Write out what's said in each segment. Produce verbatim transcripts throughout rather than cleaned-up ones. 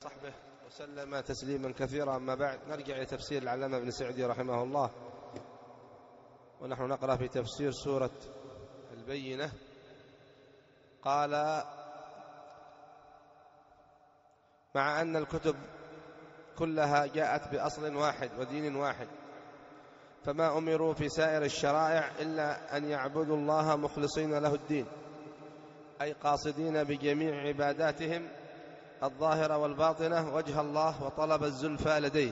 صحبه وسلم تسليما كثيرا. أما بعد، نرجع إلى تفسير العلامة ابن سعدي رحمه الله، ونحن نقرأ في تفسير سورة البينة. قال: مع أن الكتب كلها جاءت بأصل واحد ودين واحد، فما أمروا في سائر الشرائع إلا أن يعبدوا الله مخلصين له الدين، أي قاصدين بجميع عباداتهم الظاهرة والباطنة وجه الله وطلب الزلفى لديه.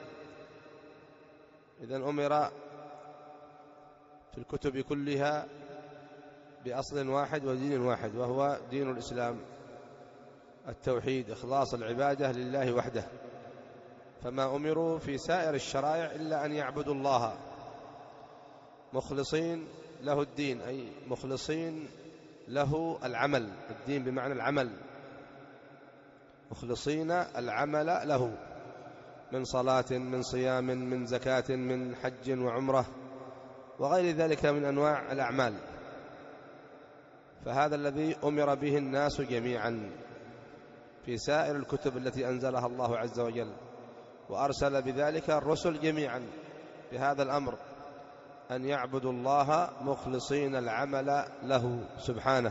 إذن أمر في الكتب كلها بأصل واحد ودين واحد، وهو دين الإسلام، التوحيد، إخلاص العبادة لله وحده. فما أمروا في سائر الشرائع إلا أن يعبدوا الله مخلصين له الدين، أي مخلصين له العمل، الدين بمعنى العمل، مخلصين العمل له، من صلاة، من صيام، من زكاة، من حج وعمرة وغير ذلك من أنواع الأعمال. فهذا الذي أمر به الناس جميعا في سائر الكتب التي أنزلها الله عز وجل، وأرسل بذلك الرسل جميعا بهذا الأمر، أن يعبدوا الله مخلصين العمل له سبحانه.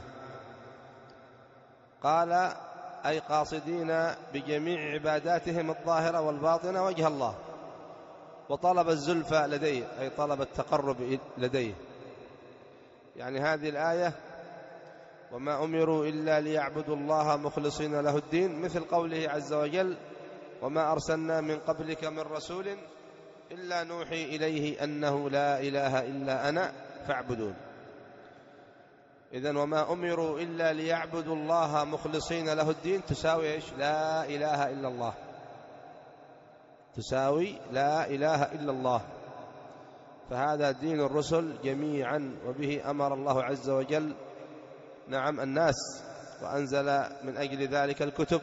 قال: أي قاصدين بجميع عباداتهم الظاهرة والباطنة وجه الله وطلب الزلفى لديه، أي طلب التقرب لديه. يعني هذه الآية: وما أمروا إلا ليعبدوا الله مخلصين له الدين، مثل قوله عز وجل: وما أرسلنا من قبلك من رسول إلا نوحي إليه أنه لا إله إلا أنا فاعبدون. إذن وما أمروا إلا ليعبدوا الله مخلصين له الدين تساوي إيش؟ لا إله إلا الله، تساوي لا إله إلا الله. فهذا دين الرسل جميعا، وبه أمر الله عز وجل نعم الناس، وأنزل من أجل ذلك الكتب.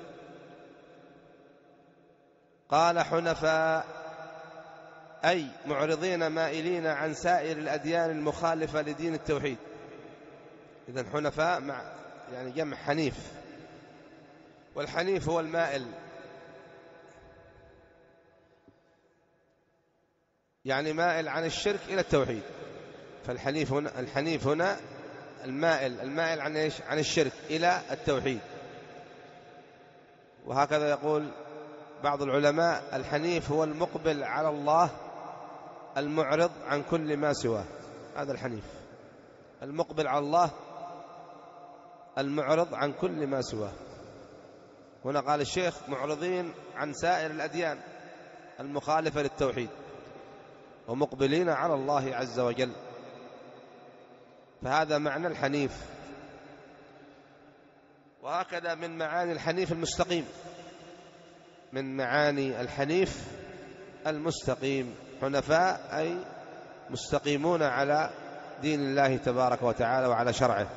قال: حنفاء، أي معرضين مائلين عن سائر الأديان المخالفة لدين التوحيد. إذن حنفاء مع يعني جمع حنيف، والحنيف هو المائل، يعني مائل عن الشرك إلى التوحيد. فالحنيف هنا، الحنيف هنا المائل، المائل عن إيش؟ عن الشرك إلى التوحيد. وهكذا يقول بعض العلماء: الحنيف هو المقبل على الله المعرض عن كل ما سواه. هذا الحنيف، المقبل على الله المعرض عن كل ما سواه. هنا قال الشيخ: معرضين عن سائر الأديان المخالفة للتوحيد، ومقبلين على الله عز وجل. فهذا معنى الحنيف. وهكذا من معاني الحنيف المستقيم، من معاني الحنيف المستقيم. حنفاء أي مستقيمون على دين الله تبارك وتعالى وعلى شرعه.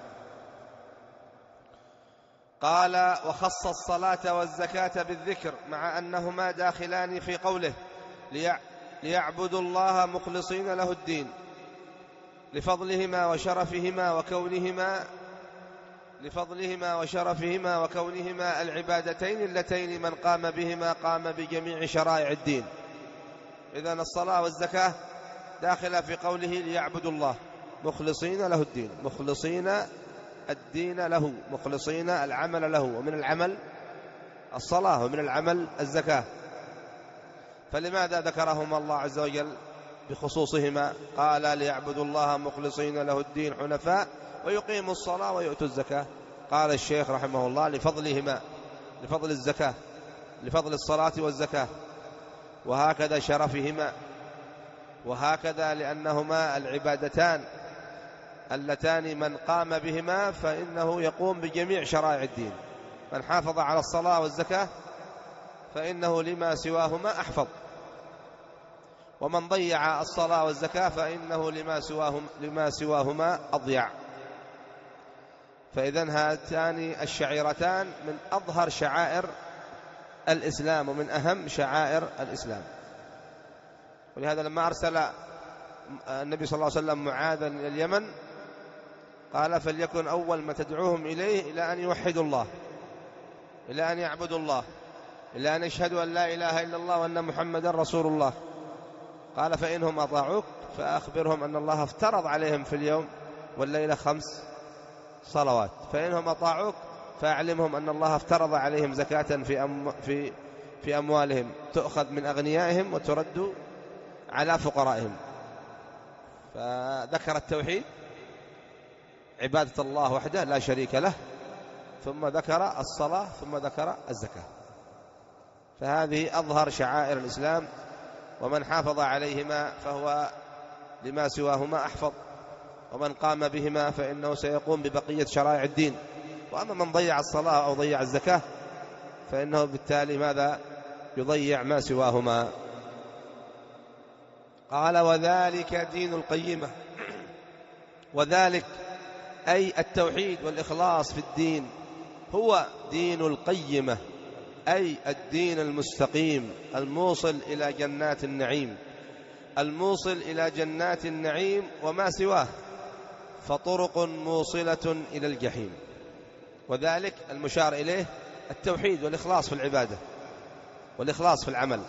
قال: وخص الصلاة والزكاة بالذكر، مع أنهما داخلان في قوله ليعبدوا الله مخلصين له الدين، لفضلهما وشرفهما وكونهما لفضلهما وشرفهما وكونهما العبادتين اللتين من قام بهما قام بجميع شرائع الدين. إذن الصلاة والزكاة داخلة في قوله ليعبدوا الله مخلصين له الدين، مخلصين الدين له، مخلصين العمل له. ومن العمل الصلاة، ومن العمل الزكاة. فلماذا ذكرهما الله عز وجل بخصوصهما؟ قال: ليعبدوا الله مخلصين له الدين حنفاء ويقيموا الصلاة ويؤتوا الزكاة. قال الشيخ رحمه الله: لفضلهما، لفضل الزكاة، لفضل الصلاة والزكاة. وهكذا شرفهما، وهكذا لأنهما العبادتان اللتان من قام بهما فإنه يقوم بجميع شرائع الدين. من حافظ على الصلاة والزكاة فإنه لما سواهما أحفظ، ومن ضيع الصلاة والزكاة فإنه لما سواهما, لما سواهما أضيع. فإذن هاتان الشعيرتان من أظهر شعائر الإسلام، ومن أهم شعائر الإسلام. ولهذا لما أرسل النبي صلى الله عليه وسلم معاذا إلى اليمن قال: فليكن أول ما تدعوهم إليه إلى أن يوحدوا الله، إلى أن يعبدوا الله. إلا أن يشهدوا أن لا إله إلا الله وأن محمدا رسول الله. قال فإنهم أطاعوك فأخبرهم أن الله افترض عليهم في اليوم والليلة خمس صلوات، فإنهم أطاعوك فأعلمهم أن الله افترض عليهم زكاة في أم في في أموالهم تؤخذ من أغنيائهم وترد على فقرائهم. فذكر التوحيد عبادة الله وحده لا شريك له، ثم ذكر الصلاة، ثم ذكر الزكاة. فهذه أظهر شعائر الإسلام، ومن حافظ عليهما فهو لما سواهما أحفظ، ومن قام بهما فإنه سيقوم ببقية شرائع الدين. وأما من ضيع الصلاة أو ضيع الزكاة فإنه بالتالي ماذا؟ يضيع ما سواهما. قال وذلك دين القيمة. وذلك أي التوحيد والإخلاص في الدين هو دين القيمة، أي الدين المستقيم الموصل إلى جنات النعيم، الموصل إلى جنات النعيم وما سواه، فطرق موصلة إلى الجحيم. وذلك المشار إليه التوحيد والإخلاص في العبادة والإخلاص في العمل،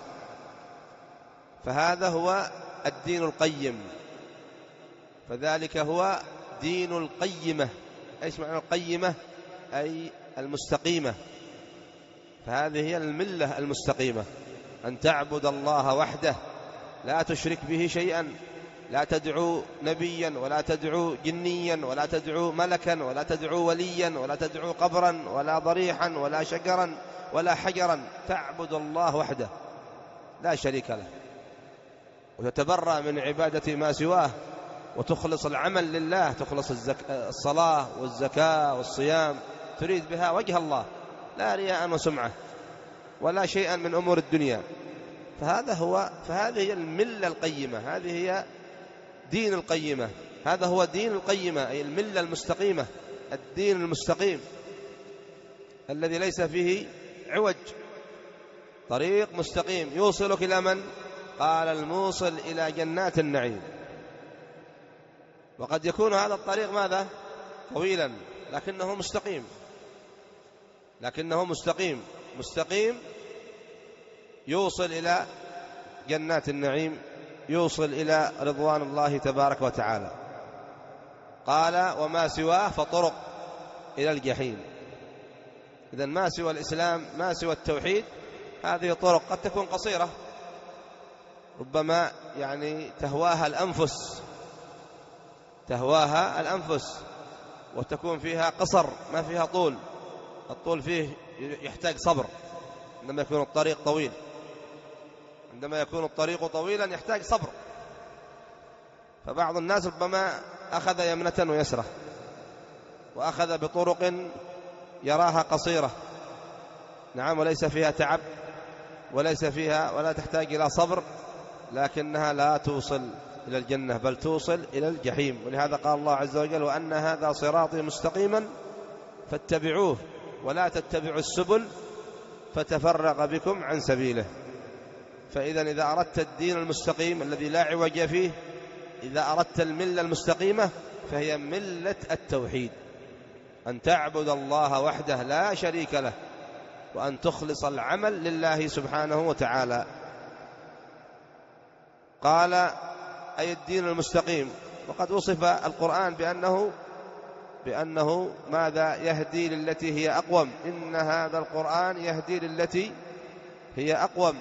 فهذا هو الدين القيم. فذلك هو دين القيمة. إيش معنى القيمة؟ أي المستقيمة. فهذه هي الملة المستقيمة، أن تعبد الله وحده لا تشرك به شيئا، لا تدعو نبيا ولا تدعو جنيا ولا تدعو ملكا ولا تدعو وليا ولا تدعو قبرا ولا ضريحا ولا شجرا ولا حجرا، تعبد الله وحده لا شريك له، وتتبرأ من عبادة ما سواه، وتخلص العمل لله، تخلص الزك... الصلاة والزكاة والصيام، تريد بها وجه الله لا رياء وسمعة ولا شيئا من أمور الدنيا. فهذا هو فهذه هي الملة القيمة، هذه هي دين القيمة، هذا هو دين القيمة أي الملة المستقيمة، الدين المستقيم الذي ليس فيه عوج، طريق مستقيم يوصلك إلى من؟ قال الموصل إلى جنات النعيم. وقد يكون هذا الطريق ماذا؟ طويلا، لكنه مستقيم، لكنه مستقيم مستقيم يوصل إلى جنات النعيم، يوصل إلى رضوان الله تبارك وتعالى. قال وما سواه فطرق إلى الجحيم. إذن ما سوى الإسلام، ما سوى التوحيد، هذه طرق قد تكون قصيرة، ربما يعني تهواها الأنفس تهواها الأنفس وتكون فيها قصر ما فيها طول. الطول فيه يحتاج صبر عندما يكون الطريق طويل، عندما يكون الطريق طويلا يحتاج صبر. فبعض الناس ربما أخذ يمنة ويسرة، وأخذ بطرق يراها قصيرة، نعم، وليس فيها تعب وليس فيها ولا تحتاج إلى صبر، لكنها لا توصل إلى الجنة بل توصل إلى الجحيم. ولهذا قال الله عز وجل وأن هذا صراطي مستقيما فاتبعوه ولا تتبعوا السبل فتفرق بكم عن سبيله. فإذا إذا أردت الدين المستقيم الذي لا عوج فيه، إذا أردت الملة المستقيمة فهي ملة التوحيد، أن تعبد الله وحده لا شريك له، وأن تخلص العمل لله سبحانه وتعالى. قال أي الدين المستقيم. وقد وصف القرآن بأنه بأنه ماذا؟ يهدي للتي هي أقوم، إن هذا القرآن يهدي للتي هي أقوم.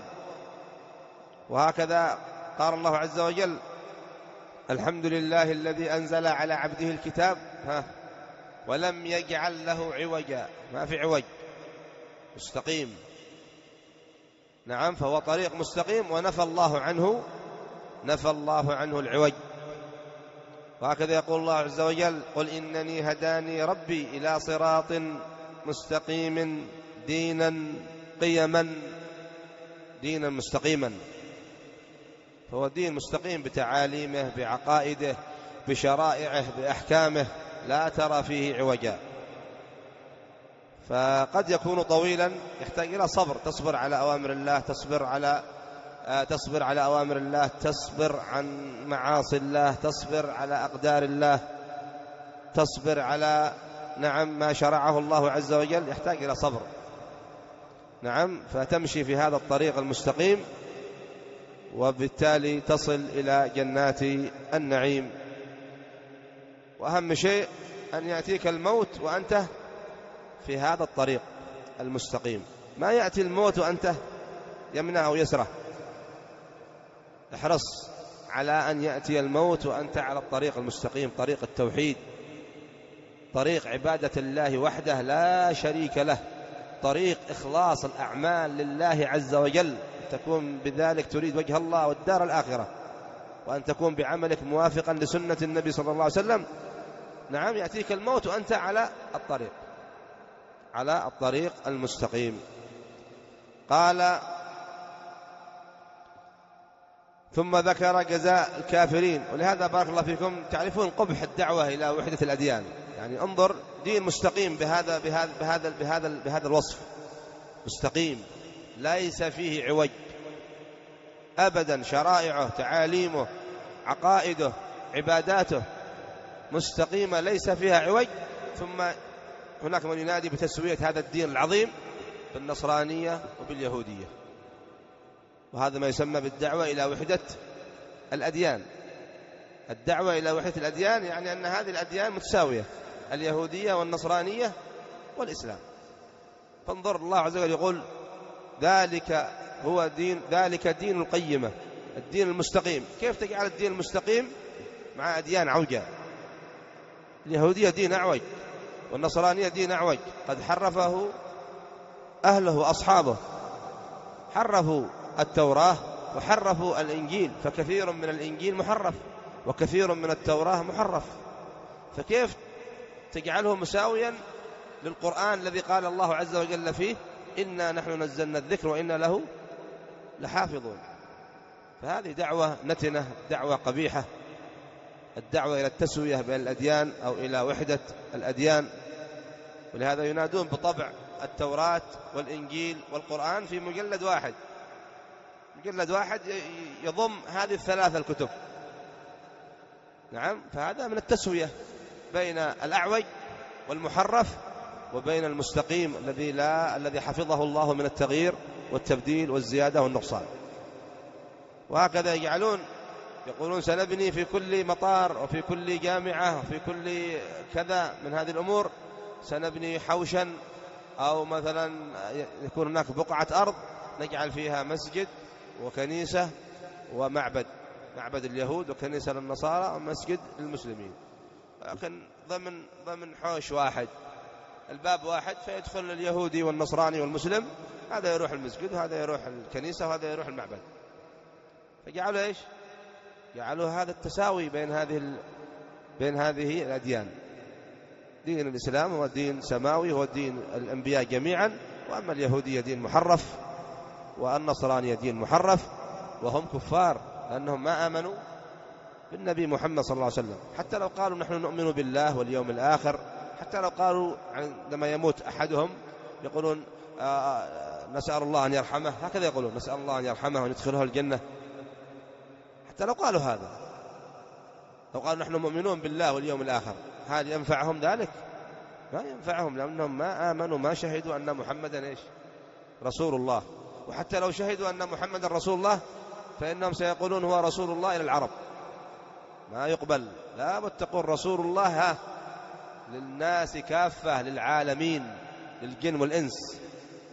وهكذا قال الله عز وجل الحمد لله الذي أنزل على عبده الكتاب ها ولم يجعل له عوجا، ما في عوج، مستقيم، نعم، فهو طريق مستقيم ونفى الله عنه نفى الله عنه العوج. وهكذا يقول الله عز وجل قل إنني هداني ربي إلى صراط مستقيم دينا قيما، دينا مستقيما، فهو دين مستقيم بتعاليمه بعقائده بشرائعه بأحكامه، لا ترى فيه عوجا. فقد يكون طويلا يحتاج إلى صبر، تصبر على أوامر الله، تصبر على تصبر على أوامر الله، تصبر عن معاصي الله، تصبر على أقدار الله، تصبر على نعم ما شرعه الله عز وجل، يحتاج إلى صبر. نعم، فتمشي في هذا الطريق المستقيم، وبالتالي تصل إلى جنات النعيم. وأهم شيء أن يأتيك الموت وأنت في هذا الطريق المستقيم، ما يأتي الموت وأنت يمنى أو يسره. احرص على أن يأتي الموت وأنت على الطريق المستقيم، طريق التوحيد، طريق عبادة الله وحده لا شريك له، طريق إخلاص الأعمال لله عز وجل، تكون بذلك تريد وجه الله والدار الآخرة، وأن تكون بعملك موافقا لسنة النبي صلى الله عليه وسلم. نعم، يأتيك الموت وأنت على الطريق على الطريق المستقيم. قال: ثم ذكر جزاء الكافرين. ولهذا بارك الله فيكم تعرفون قبح الدعوة إلى وحدة الأديان. يعني انظر، دين مستقيم بهذا بهذا بهذا بهذا, بهذا الوصف، مستقيم ليس فيه عوج أبدا، شرائعه، تعاليمه، عقائده، عباداته مستقيمة ليس فيها عوج. ثم هناك من ينادي بتسوية هذا الدين العظيم بالنصرانية وباليهودية، وهذا ما يسمى بالدعوة إلى وحدة الأديان. الدعوة إلى وحدة الأديان يعني أن هذه الأديان متساوية، اليهودية والنصرانية والإسلام. فانظر، الله عز وجل يقول: ذلك هو دين ذلك دين القيمة، الدين المستقيم. كيف تجعل الدين المستقيم مع أديان عوجة؟ اليهودية دين أعوج، والنصرانية دين أعوج، قد حرفه أهله وأصحابه، حرفوا التوراة وحرفوا الإنجيل، فكثير من الإنجيل محرف وكثير من التوراة محرف. فكيف تجعله مساويا للقرآن الذي قال الله عز وجل فيه: إنا نحن نزلنا الذكر وإنا له لحافظون؟ فهذه دعوة نتنة، دعوة قبيحة، الدعوة إلى التسوية بين الأديان أو إلى وحدة الأديان. ولهذا ينادون بطبع التوراة والإنجيل والقرآن في مجلد واحد، مجلد واحد يضم هذه الثلاثة الكتب. نعم، فهذا من التسوية بين الأعوج والمحرف وبين المستقيم الذي لا الذي حفظه الله من التغيير والتبديل والزيادة والنقصان. وهكذا يجعلون، يقولون: سنبني في كل مطار وفي كل جامعة وفي كل كذا من هذه الأمور سنبني حوشا، أو مثلا يكون هناك بقعة أرض نجعل فيها مسجد وكنيسة ومعبد، معبد اليهود وكنيسة للنصارى ومسجد للمسلمين، لكن ضمن ضمن حوش واحد، الباب واحد، فيدخل اليهودي والنصراني والمسلم، هذا يروح المسجد وهذا يروح الكنيسة وهذا يروح المعبد. فجعلوا إيش؟ جعلوا هذا التساوي بين هذه ال... بين هذه الأديان. دين الإسلام هو دين سماوي، هو دين الأنبياء جميعا، وأما اليهودية دين محرف والنصرانية دين محرف، وهم كفار لأنهم ما آمنوا بالنبي محمد صلى الله عليه وسلم. حتى لو قالوا نحن نؤمن بالله واليوم الآخر، حتى لو قالوا عندما يموت أحدهم يقولون آه نسأل الله أن يرحمه، هكذا يقولون: نسأل الله أن يرحمه وندخله الجنة. حتى لو قالوا هذا، لو قالوا نحن مؤمنون بالله واليوم الآخر، هل ينفعهم ذلك؟ ما ينفعهم، لأنهم ما آمنوا، ما شهدوا أن محمدا إيش؟ رسول الله. وحتى لو شهدوا أن محمدا رسول الله فإنهم سيقولون هو رسول الله إلى العرب، ما يقبل. لا بد تقول رسول الله ها للناس كافة، للعالمين، للجن والإنس.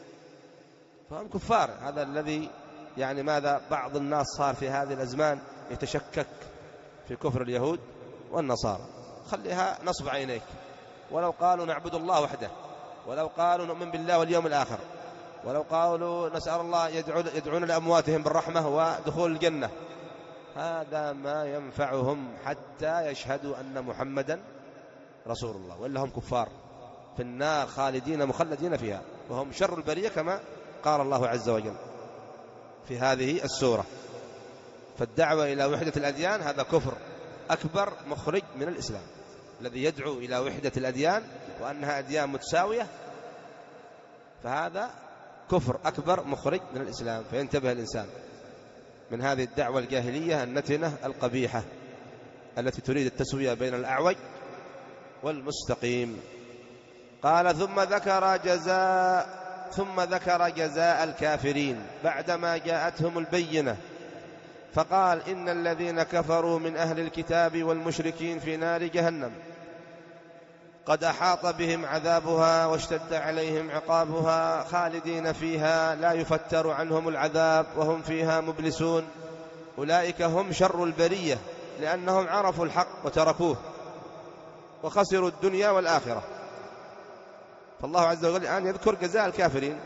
فهم كفار. هذا الذي يعني ماذا بعض الناس صار في هذه الأزمان يتشكك في كفر اليهود والنصارى. خليها نصب عينيك، ولو قالوا نعبد الله وحده، ولو قالوا نؤمن بالله واليوم الآخر، ولو قالوا نسأل الله يدعون, يدعون لأمواتهم بالرحمة ودخول الجنة، هذا ما ينفعهم حتى يشهدوا أن محمدا رسول الله، وإلا هم كفار في النار خالدين مخلدين فيها، وهم شر البرية كما قال الله عز وجل في هذه السورة. فالدعوة إلى وحدة الأديان هذا كفر أكبر مخرج من الإسلام. الذي يدعو إلى وحدة الأديان وأنها أديان متساوية فهذا كفر أكبر مخرج من الإسلام. فينتبه الإنسان من هذه الدعوة الجاهلية النتنة القبيحة التي تريد التسوية بين الأعوج والمستقيم. قال: ثم ذكر جزاء ثم ذكر جزاء الكافرين بعدما جاءتهم البينة، فقال إن الذين كفروا من أهل الكتاب والمشركين في نار جهنم قد أحاط بهم عذابها واشتد عليهم عقابها خالدين فيها لا يفتر عنهم العذاب وهم فيها مبلسون. أولئك هم شر البرية لأنهم عرفوا الحق وتركوه وخسروا الدنيا والآخرة. فالله عز وجل الآن يذكر جزاء الكافرين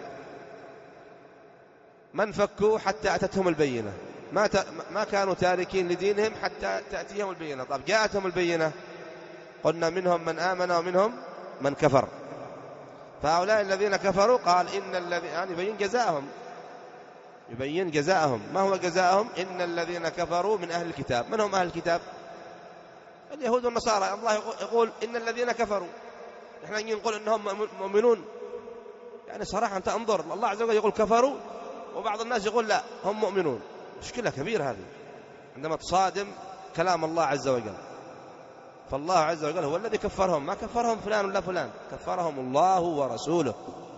من فكوا حتى أتتهم البينة، ما, ت... ما كانوا تاركين لدينهم حتى تأتيهم البينة. طب جاءتهم البينة قلنا منهم من آمن ومنهم من كفر، فهؤلاء الذين كفروا قال إن الذين يعني يبين جزاءهم يبين جزاءهم ما هو جزاءهم؟ إن الذين كفروا من أهل الكتاب. من هم أهل الكتاب؟ اليهود والنصارى. الله يقول إن الذين كفروا، نحن نقول إنهم مؤمنون، يعني صراحة أنت انظر، الله عز وجل يقول كفروا وبعض الناس يقول لا هم مؤمنون. مشكلة كبيرة هذه عندما تصادم كلام الله عز وجل. فالله عز وجل هو الذي كفرهم، ما كفرهم فلان ولا فلان، كفرهم الله ورسوله.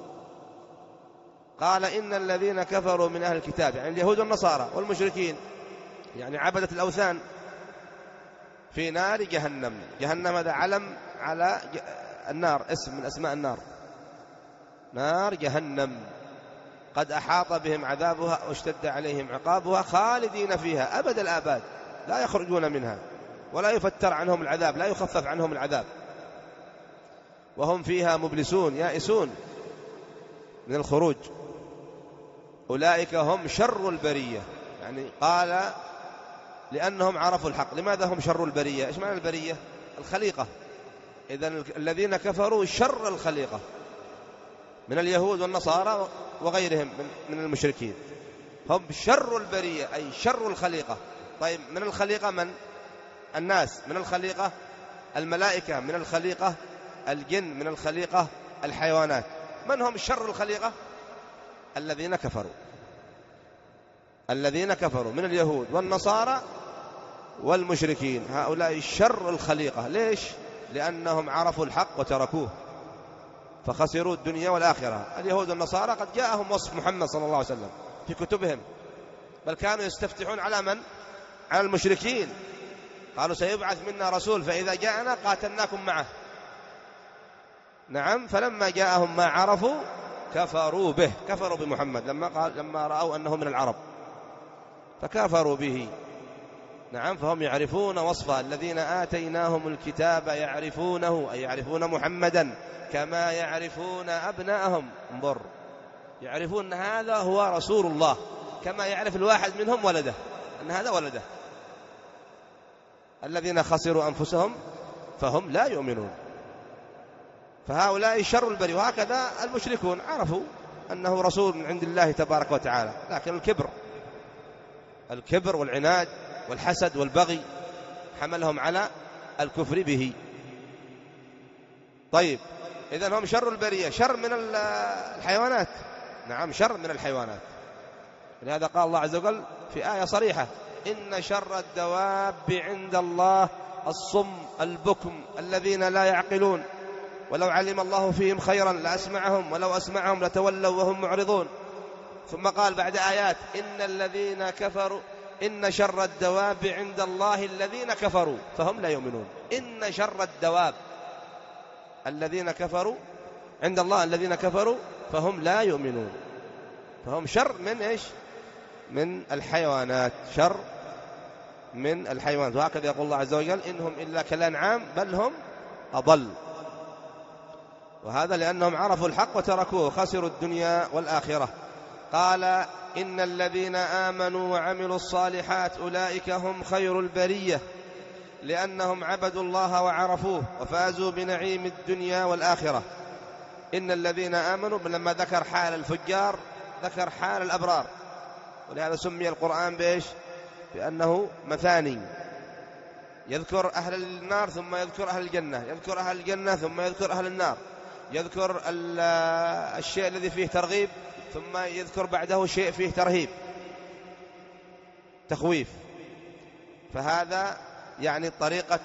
قال إن الذين كفروا من أهل الكتاب يعني اليهود والنصارى والمشركين، يعني عبدة الأوثان، في نار جهنم. جهنم هذا علم على النار، اسم من أسماء النار، نار جهنم قد أحاط بهم عذابها واشتد عليهم عقابها خالدين فيها أبد الآباد لا يخرجون منها ولا يفتر عنهم العذاب، لا يخفف عنهم العذاب، وهم فيها مبلسون يائسون من الخروج. أولئك هم شر البرية، يعني قال لأنهم عرفوا الحق. لماذا هم شر البرية؟ إيش معنى البرية؟ الخليقة. إذن الذين كفروا شر الخليقة من اليهود والنصارى وغيرهم من المشركين، هم شر البرية أي شر الخليقة. طيب من الخليقة من؟ الناس، من الخليقة الملائكة، من الخليقة الجن، من الخليقة الحيوانات. من هم شر الخليقة؟ الذين كفروا، الذين كفروا من اليهود والنصارى والمشركين، هؤلاء شر الخليقة. ليش؟ لأنهم عرفوا الحق وتركوه فخسروا الدنيا والآخرة. اليهود والنصارى قد جاءهم وصف محمد صلى الله عليه وسلم في كتبهم، بل كانوا يستفتحون على من؟ على المشركين. قالوا سيبعث منا رسول فإذا جاءنا قاتلناكم معه. نعم، فلما جاءهم ما عرفوا كفروا به، كفروا بمحمد لما قال لما رأوا أنه من العرب فكفروا به. نعم، فهم يعرفون وصفه. الذين آتيناهم الكتاب يعرفونه أي يعرفون محمدا كما يعرفون أبناءهم. انظر، يعرفون أن هذا هو رسول الله كما يعرف الواحد منهم ولده أن هذا ولده. الذين خسروا أنفسهم فهم لا يؤمنون. فهؤلاء شر البرية. وهكذا المشركون عرفوا أنه رسول من عند الله تبارك وتعالى، لكن الكبر الكبر والعناد والحسد والبغي حملهم على الكفر به. طيب إذن هم شر البرية، شر من الحيوانات. نعم، شر من الحيوانات. لهذا قال الله عز وجل في آية صريحة إن شر الدواب عند الله الصم البكم الذين لا يعقلون ولو علم الله فيهم خيرا لأسمعهم ولو أسمعهم لتولوا وهم معرضون. ثم قال بعد آيات إن الذين كفروا إن شر الدواب عند الله الذين كفروا فهم لا يؤمنون. إن شر الدواب الذين كفروا عند الله الذين كفروا فهم لا يؤمنون. فهم شر من إيش؟ من الحيوانات، شر من الحيوانات. وهكذا يقول الله عز وجل إنهم إلا كالأنعام بل هم أضل. وهذا لأنهم عرفوا الحق وتركوه خسروا الدنيا والآخرة. قال إن الذين آمنوا وعملوا الصالحات أولئك هم خير البرية لأنهم عبدوا الله وعرفوه وفازوا بنعيم الدنيا والآخرة. إن الذين آمنوا لما ذكر حال الفجار ذكر حال الأبرار، ولهذا سمي القرآن بإيش؟ بأنه مثاني، يذكر أهل النار ثم يذكر أهل الجنة، يذكر أهل الجنة ثم يذكر أهل النار، يذكر الشيء الذي فيه ترغيب ثم يذكر بعده شيء فيه ترهيب تخويف. فهذا يعني طريقة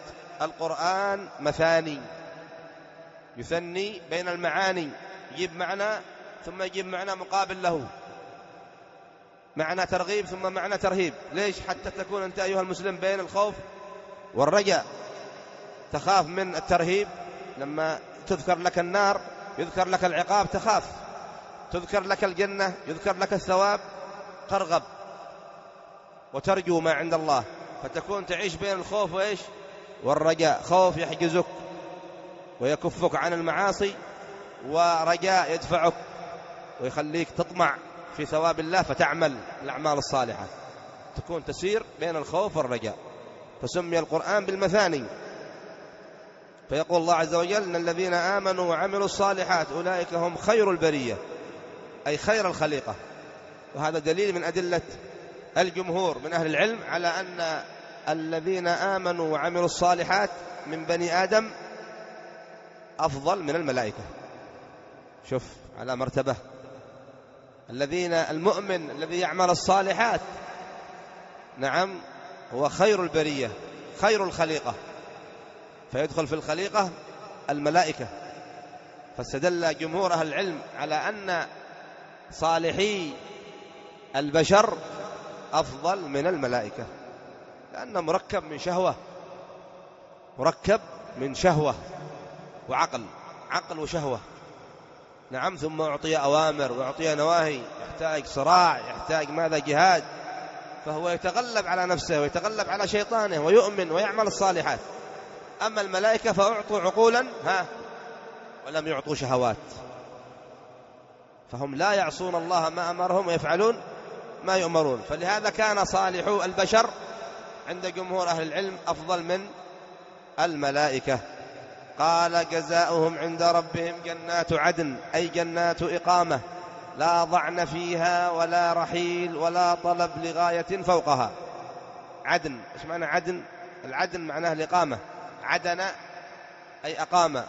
القرآن مثاني، يثني بين المعاني، يجيب معنى ثم يجيب معنى مقابل له، معنى ترغيب ثم معنى ترهيب. ليش؟ حتى تكون أنت أيها المسلم بين الخوف والرجاء. تخاف من الترهيب، لما تذكر لك النار يذكر لك العقاب تخاف، تذكر لك الجنة يذكر لك الثواب ترغب وترجو ما عند الله، فتكون تعيش بين الخوف وإيش والرجاء. خوف يحجزك ويكفك عن المعاصي، ورجاء يدفعك ويخليك تطمع في ثواب الله فتعمل الأعمال الصالحة، تكون تسير بين الخوف والرجاء. فسمي القرآن بالمثاني. فيقول الله عز وجل إن الذين آمنوا وعملوا الصالحات أولئك هم خير البرية، أي خير الخليقة. وهذا دليل من أدلة الجمهور من أهل العلم على أن الذين آمنوا وعملوا الصالحات من بني آدم أفضل من الملائكة. شوف على مرتبة، الذين المؤمن الذي يعمل الصالحات نعم هو خير البرية خير الخليقة، فيدخل في الخليقة الملائكة. فاستدل جمهور أهل العلم على أن صالحي البشر أفضل من الملائكة، لأنه مركب من شهوة، مركب من شهوة وعقل، عقل وشهوة نعم، ثم أعطي أوامر وأعطي نواهي، يحتاج صراع، يحتاج ماذا جهاد، فهو يتغلب على نفسه ويتغلب على شيطانه ويؤمن ويعمل الصالحات. أما الملائكة فأعطوا عقولا ها ولم يعطوا شهوات، فهم لا يعصون الله ما أمرهم ويفعلون ما يؤمرون. فلهذا كان صالحو البشر عند جمهور أهل العلم أفضل من الملائكة. قال جزاؤهم عند ربهم جنات عدن، أي جنات إقامة لا ضعن فيها ولا رحيل ولا طلب لغاية فوقها. عدن، إيش معنى عدن؟ العدن معناه الإقامة، عدن أي أقام،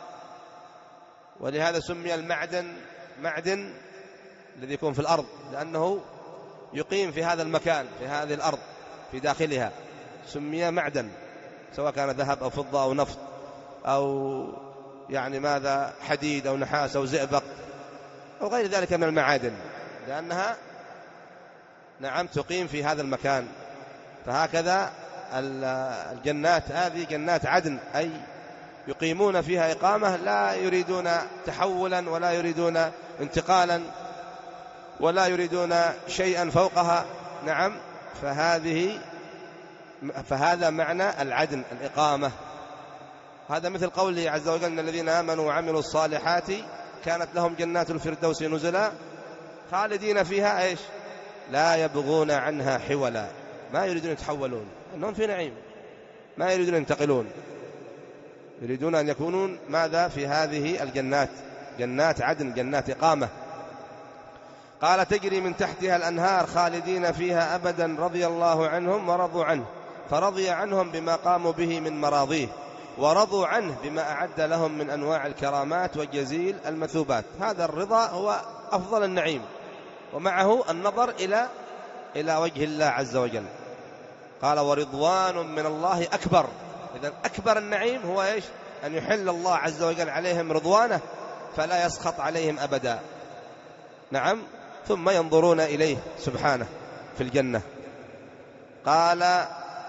ولهذا سمي المعدن معدن الذي يكون في الأرض، لأنه يقيم في هذا المكان في هذه الأرض في داخلها، سمي معدن، سواء كان ذهب أو فضة أو نفط أو يعني ماذا حديد أو نحاس أو زئبق أو غير ذلك من المعادن، لأنها نعم تقيم في هذا المكان. فهكذا الجنات هذه جنات عدن، أي يقيمون فيها إقامة لا يريدون تحولا ولا يريدون انتقالا ولا يريدون شيئا فوقها نعم. فهذه فهذا معنى العدن الإقامة. هذا مثل قوله عز وجل إن الذين آمنوا وعملوا الصالحات كانت لهم جنات الفردوس نزلا خالدين فيها إيش لا يبغون عنها حولا، ما يريدون يتحولون، أنهم في نعيم، ما يريدون ينتقلون، يريدون أن يكونون ماذا في هذه الجنات، جنات عدن جنات إقامة. قال تجري من تحتها الأنهار خالدين فيها أبدا رضي الله عنهم ورضوا عنه، فرضي عنهم بما قاموا به من مراضيه، ورضوا عنه بما أعد لهم من أنواع الكرامات وجزيل المثوبات. هذا الرضا هو أفضل النعيم، ومعه النظر إلى إلى وجه الله عز وجل. قال ورضوان من الله أكبر. إذن أكبر النعيم هو إيش؟ أن يحل الله عز وجل عليهم رضوانه فلا يسخط عليهم أبدا نعم، ثم ينظرون إليه سبحانه في الجنة. قال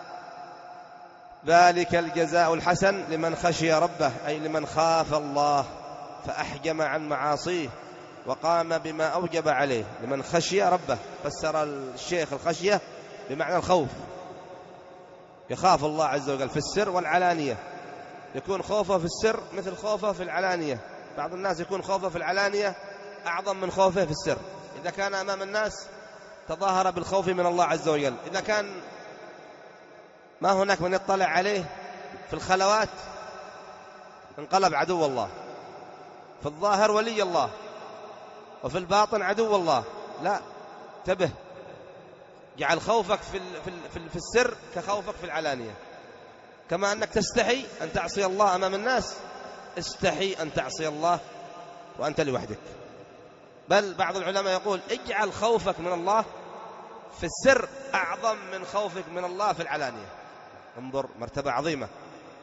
ذلك الجزاء الحسن لمن خشي ربه، أي لمن خاف الله فأحجم عن معاصيه وقام بما أوجب عليه. لمن خشي ربه، فسر الشيخ الخشية بمعنى الخوف، يخاف الله عز وجل في السر والعلانية، يكون خوفه في السر مثل خوفه في العلانية. بعض الناس يكون خوفه في العلانية أعظم من خوفه في السر. إذا كان أمام الناس تظاهر بالخوف من الله عز وجل، إذا كان ما هناك من يطلع عليه في الخلوات انقلب عدو الله، في الظاهر ولي الله وفي الباطن عدو الله. لا، انتبه، جعل خوفك في في السر كخوفك في العلانية. كما أنك تستحي أن تعصي الله أمام الناس، استحي أن تعصي الله وأنت لوحدك. بل بعض العلماء يقول اجعل خوفك من الله في السر أعظم من خوفك من الله في العلانية. انظر، مرتبة عظيمة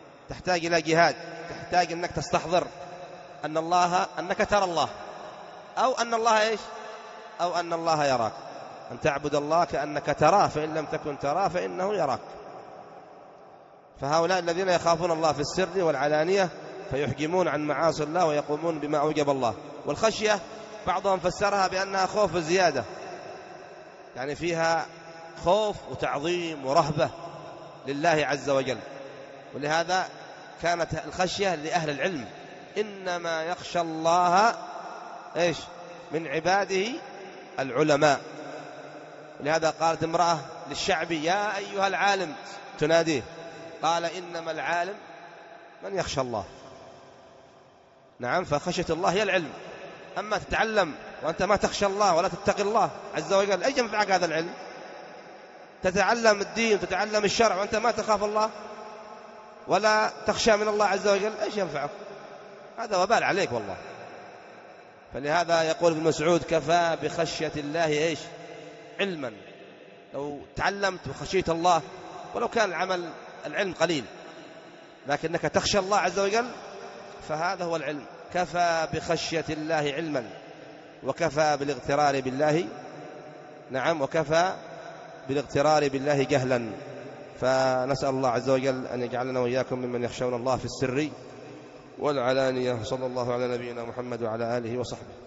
تحتاج إلى جهاد، تحتاج أنك تستحضر أن الله أنك ترى الله أو أن الله إيش أو أن الله يراك، أن تعبد الله كأنك تراه، فإن لم تكن تراه فإنه يراك. فهؤلاء الذين يخافون الله في السر والعلانية فيحجمون عن معاصي الله ويقومون بما أوجب الله. والخشية بعضهم فسرها بأنها خوف زيادة، يعني فيها خوف وتعظيم ورهبة لله عز وجل. ولهذا كانت الخشية لأهل العلم، إنما يخشى الله إيش من عباده العلماء. ولهذا قالت امرأة للشعبي: يا أيها العالم، تناديه، قال: إنما العالم من يخشى الله. نعم، فخشية الله هي العلم. أما تتعلم وأنت ما تخشى الله ولا تتقي الله عز وجل، أي ينفعك هذا العلم؟ تتعلم الدين وتتعلم الشرع وأنت ما تخاف الله ولا تخشى من الله عز وجل، أيش ينفعك؟ هذا وبال عليك والله. فلهذا يقول ابن مسعود: كفى بخشية الله إيش علما. لو تعلمت وخشيت الله ولو كان العمل العلم قليل، لكنك تخشى الله عز وجل، فهذا هو العلم. كفى بخشية الله علما، وكفى بالاغترار بالله نعم وكفى بالاغترار بالله جهلا. فنسأل الله عز وجل أن يجعلنا وإياكم ممن يخشون الله في السر والعلانية. صلى الله على نبينا محمد وعلى آله وصحبه.